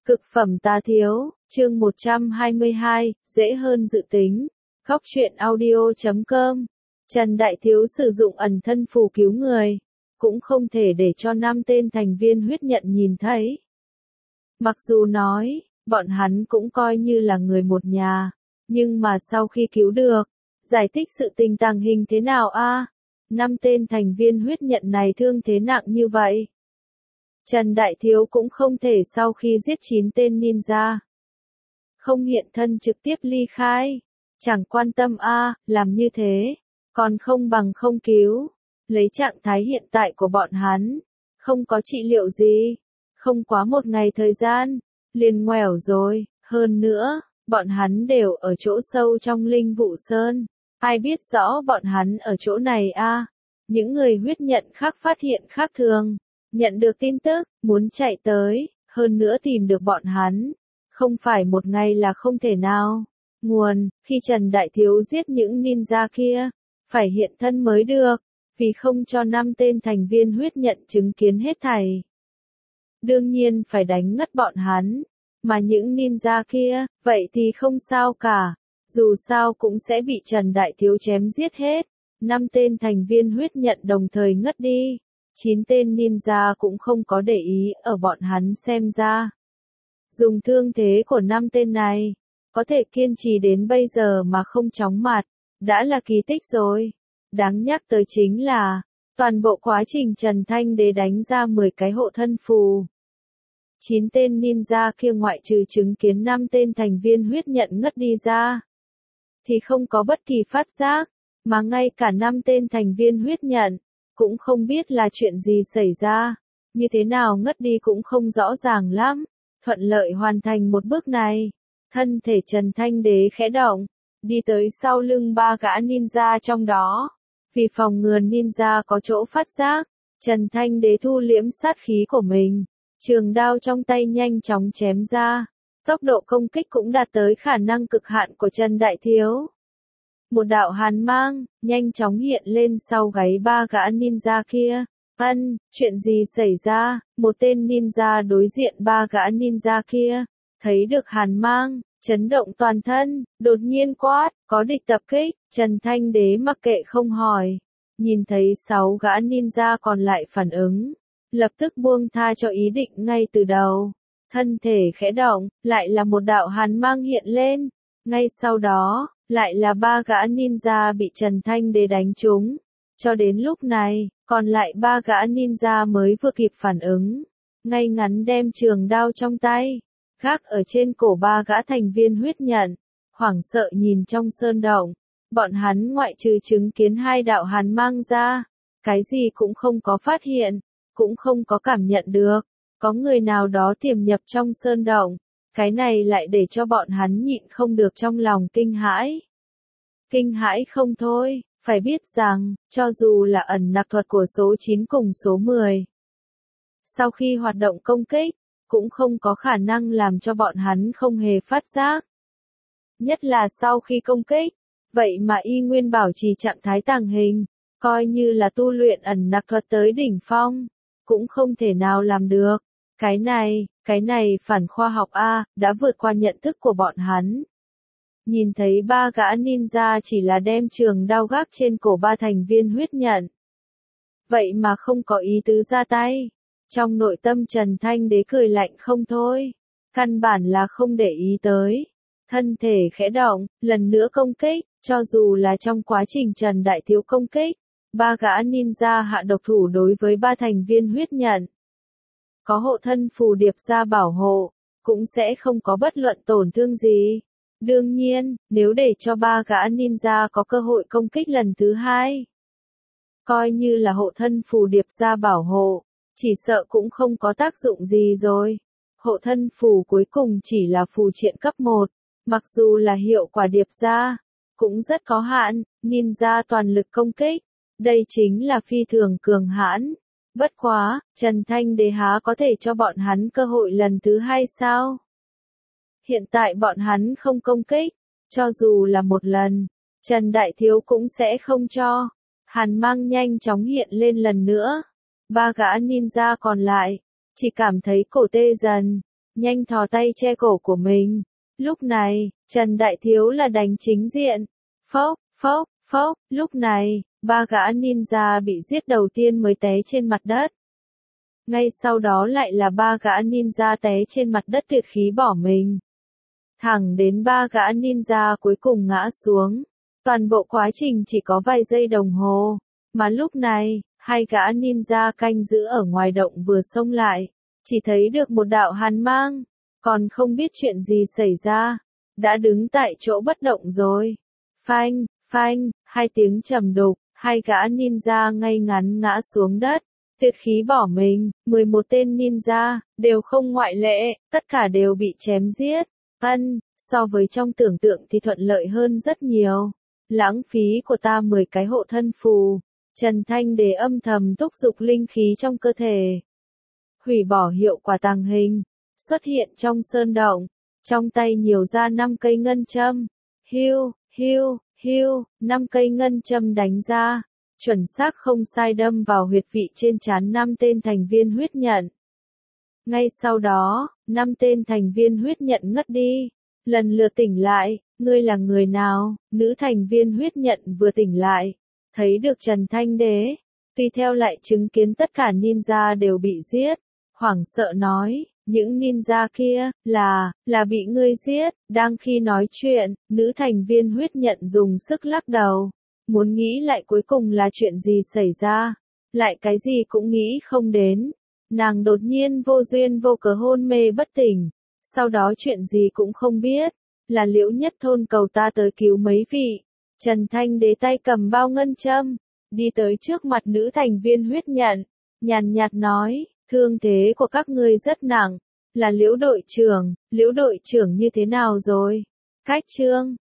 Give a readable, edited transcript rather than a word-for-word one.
Cực phẩm tá thiếu, chương 122, dễ hơn dự tính. Góc truyện audio.com. Trần Đại Thiếu sử dụng ẩn thân phù cứu người, cũng không thể để cho 5 tên thành viên huyết nhận nhìn thấy. Mặc dù nói, bọn hắn cũng coi như là người một nhà, nhưng mà sau khi cứu được, giải thích sự tình tàng hình thế nào a? 5 tên thành viên huyết nhận này thương thế nặng như vậy. Trần Đại Thiếu cũng không thể sau khi giết 9 tên ninja, không hiện thân trực tiếp ly khai. Chẳng quan tâm làm như thế, còn không bằng không cứu. Lấy trạng thái hiện tại của bọn hắn, không có trị liệu gì, không quá một ngày thời gian, liền ngoẻo rồi. Hơn nữa, bọn hắn đều ở chỗ sâu trong Linh Vụ Sơn. Ai biết rõ bọn hắn ở chỗ này Những người huyết nhận khác phát hiện khác thường, nhận được tin tức, muốn chạy tới, hơn nữa tìm được bọn hắn. Không phải một ngày là không thể nào. Nguồn, khi Trần Đại Thiếu giết những ninja kia, phải hiện thân mới được, vì không cho 5 tên thành viên huyết nhận chứng kiến hết thảy. Đương nhiên phải đánh ngất bọn hắn, mà những ninja kia, vậy thì không sao cả, dù sao cũng sẽ bị Trần Đại Thiếu chém giết hết. 5 tên thành viên huyết nhận đồng thời ngất đi, 9 tên ninja cũng không có để ý ở bọn hắn xem ra. Dùng thương thế của 5 tên này, có thể kiên trì đến bây giờ mà không chóng mặt, đã là kỳ tích rồi. Đáng nhắc tới chính là, toàn bộ quá trình Trần Thanh Đế đánh ra 10 cái hộ thân phù. 9 tên ninja kia ngoại trừ chứng kiến 5 tên thành viên huyết nhận ngất đi ra, thì không có bất kỳ phát giác, mà ngay cả 5 tên thành viên huyết nhận, cũng không biết là chuyện gì xảy ra, như thế nào ngất đi cũng không rõ ràng lắm. Thuận lợi hoàn thành một bước này, thân thể Trần Thanh Đế khẽ động, đi tới sau lưng 3 gã ninja trong đó. Vì phòng ngừa ninja có chỗ phát giác, Trần Thanh Đế thu liễm sát khí của mình, trường đao trong tay nhanh chóng chém ra. Tốc độ công kích cũng đạt tới khả năng cực hạn của Trần Đại Thiếu. Một đạo hàn mang, nhanh chóng hiện lên sau gáy 3 gã ninja kia. Chuyện gì xảy ra? Một tên ninja đối diện 3 gã ninja kia, thấy được hàn mang, chấn động toàn thân, đột nhiên quát, có địch tập kích. Trần Thanh Đế mặc kệ không hỏi, nhìn thấy 6 gã ninja còn lại phản ứng, lập tức buông tha cho ý định ngay từ đầu. Thân thể khẽ động, lại là một đạo hàn mang hiện lên, ngay sau đó, lại là 3 gã ninja bị Trần Thanh Đế đánh trúng. Cho đến lúc này, còn lại 3 gã ninja mới vừa kịp phản ứng, ngay ngắn đem trường đao trong tay, gác ở trên cổ 3 gã thành viên huyết nhận, hoảng sợ nhìn trong sơn động. Bọn hắn ngoại trừ chứng kiến 2 đạo hàn mang ra, cái gì cũng không có phát hiện, cũng không có cảm nhận được, có người nào đó tiềm nhập trong sơn động. Cái này lại để cho bọn hắn nhịn không được trong lòng kinh hãi. Kinh hãi không thôi. Phải biết rằng, cho dù là ẩn nặc thuật của số 9 cùng số 10, sau khi hoạt động công kích, cũng không có khả năng làm cho bọn hắn không hề phát giác. Nhất là sau khi công kích, vậy mà y nguyên bảo trì trạng thái tàng hình, coi như là tu luyện ẩn nặc thuật tới đỉnh phong, cũng không thể nào làm được. Cái này phản khoa học đã vượt qua nhận thức của bọn hắn. Nhìn thấy 3 gã ninja chỉ là đem trường đao gác trên cổ 3 thành viên huyết nhận, vậy mà không có ý tứ ra tay. Trong nội tâm Trần Thanh Đế cười lạnh không thôi, căn bản là không để ý tới. Thân thể khẽ động, lần nữa công kích, cho dù là trong quá trình Trần Đại Thiếu công kích, 3 gã ninja hạ độc thủ đối với 3 thành viên huyết nhận. Có hộ thân phù điệp ra bảo hộ, cũng sẽ không có bất luận tổn thương gì. Đương nhiên, nếu để cho 3 gã ninja có cơ hội công kích lần thứ 2, coi như là hộ thân phù điệp ra bảo hộ, chỉ sợ cũng không có tác dụng gì rồi. Hộ thân phù cuối cùng chỉ là phù triện cấp 1, mặc dù là hiệu quả điệp ra, cũng rất có hạn. Ninja toàn lực công kích, đây chính là phi thường cường hãn. Bất quá, Trần Thanh Đế há có thể cho bọn hắn cơ hội lần thứ 2 sao? Hiện tại bọn hắn không công kích, cho dù là một lần, Trần Đại Thiếu cũng sẽ không cho. Hàn mang nhanh chóng hiện lên lần nữa. 3 gã ninja còn lại, chỉ cảm thấy cổ tê dần, nhanh thò tay che cổ của mình. Lúc này, Trần Đại Thiếu là đánh chính diện. Phốc, phốc, phốc, lúc này, ba gã ninja bị giết đầu tiên mới té trên mặt đất. Ngay sau đó lại là ba gã ninja té trên mặt đất tuyệt khí bỏ mình. Thẳng đến ba gã ninja cuối cùng ngã xuống. Toàn bộ quá trình chỉ có vài giây đồng hồ. Mà lúc này, hai gã ninja canh giữ ở ngoài động vừa xông lại. Chỉ thấy được một đạo hàn mang. Còn không biết chuyện gì xảy ra. Đã đứng tại chỗ bất động rồi. Phanh, phanh, hai tiếng trầm đục. Hai gã ninja ngay ngắn ngã xuống đất. Tuyệt khí bỏ mình, 11 tên ninja, đều không ngoại lệ, tất cả đều bị chém giết. So với trong tưởng tượng thì thuận lợi hơn rất nhiều. Lãng phí của ta 10 cái hộ thân phù. Trần Thanh Đế âm thầm thúc giục linh khí trong cơ thể. Hủy bỏ hiệu quả tàng hình. Xuất hiện trong sơn động. Trong tay nhiều ra 5 cây ngân châm. Hiu, hiu, hiu, 5 cây ngân châm đánh ra. Chuẩn xác không sai đâm vào huyệt vị trên trán 5 tên thành viên huyết nhận. Ngay sau đó, 5 tên thành viên huyết nhận ngất đi. Lần lượt tỉnh lại, ngươi là người nào? Nữ thành viên huyết nhận vừa tỉnh lại. Thấy được Trần Thanh Đế. Tùy theo lại chứng kiến tất cả ninja đều bị giết. Hoảng sợ nói, những ninja kia, là bị ngươi giết. Đang khi nói chuyện, nữ thành viên huyết nhận dùng sức lắc đầu. Muốn nghĩ lại cuối cùng là chuyện gì xảy ra. Lại cái gì cũng nghĩ không đến. Nàng đột nhiên vô duyên vô cớ hôn mê bất tỉnh. Sau đó chuyện gì cũng không biết. Là Liễu Nhất Thôn cầu ta tới cứu mấy vị. Trần Thanh Đế tay cầm bao ngân châm. Đi tới trước mặt nữ thành viên huyết nhận. Nhàn nhạt nói, thương thế của các ngươi rất nặng. Là Liễu đội trưởng như thế nào rồi? Cách chương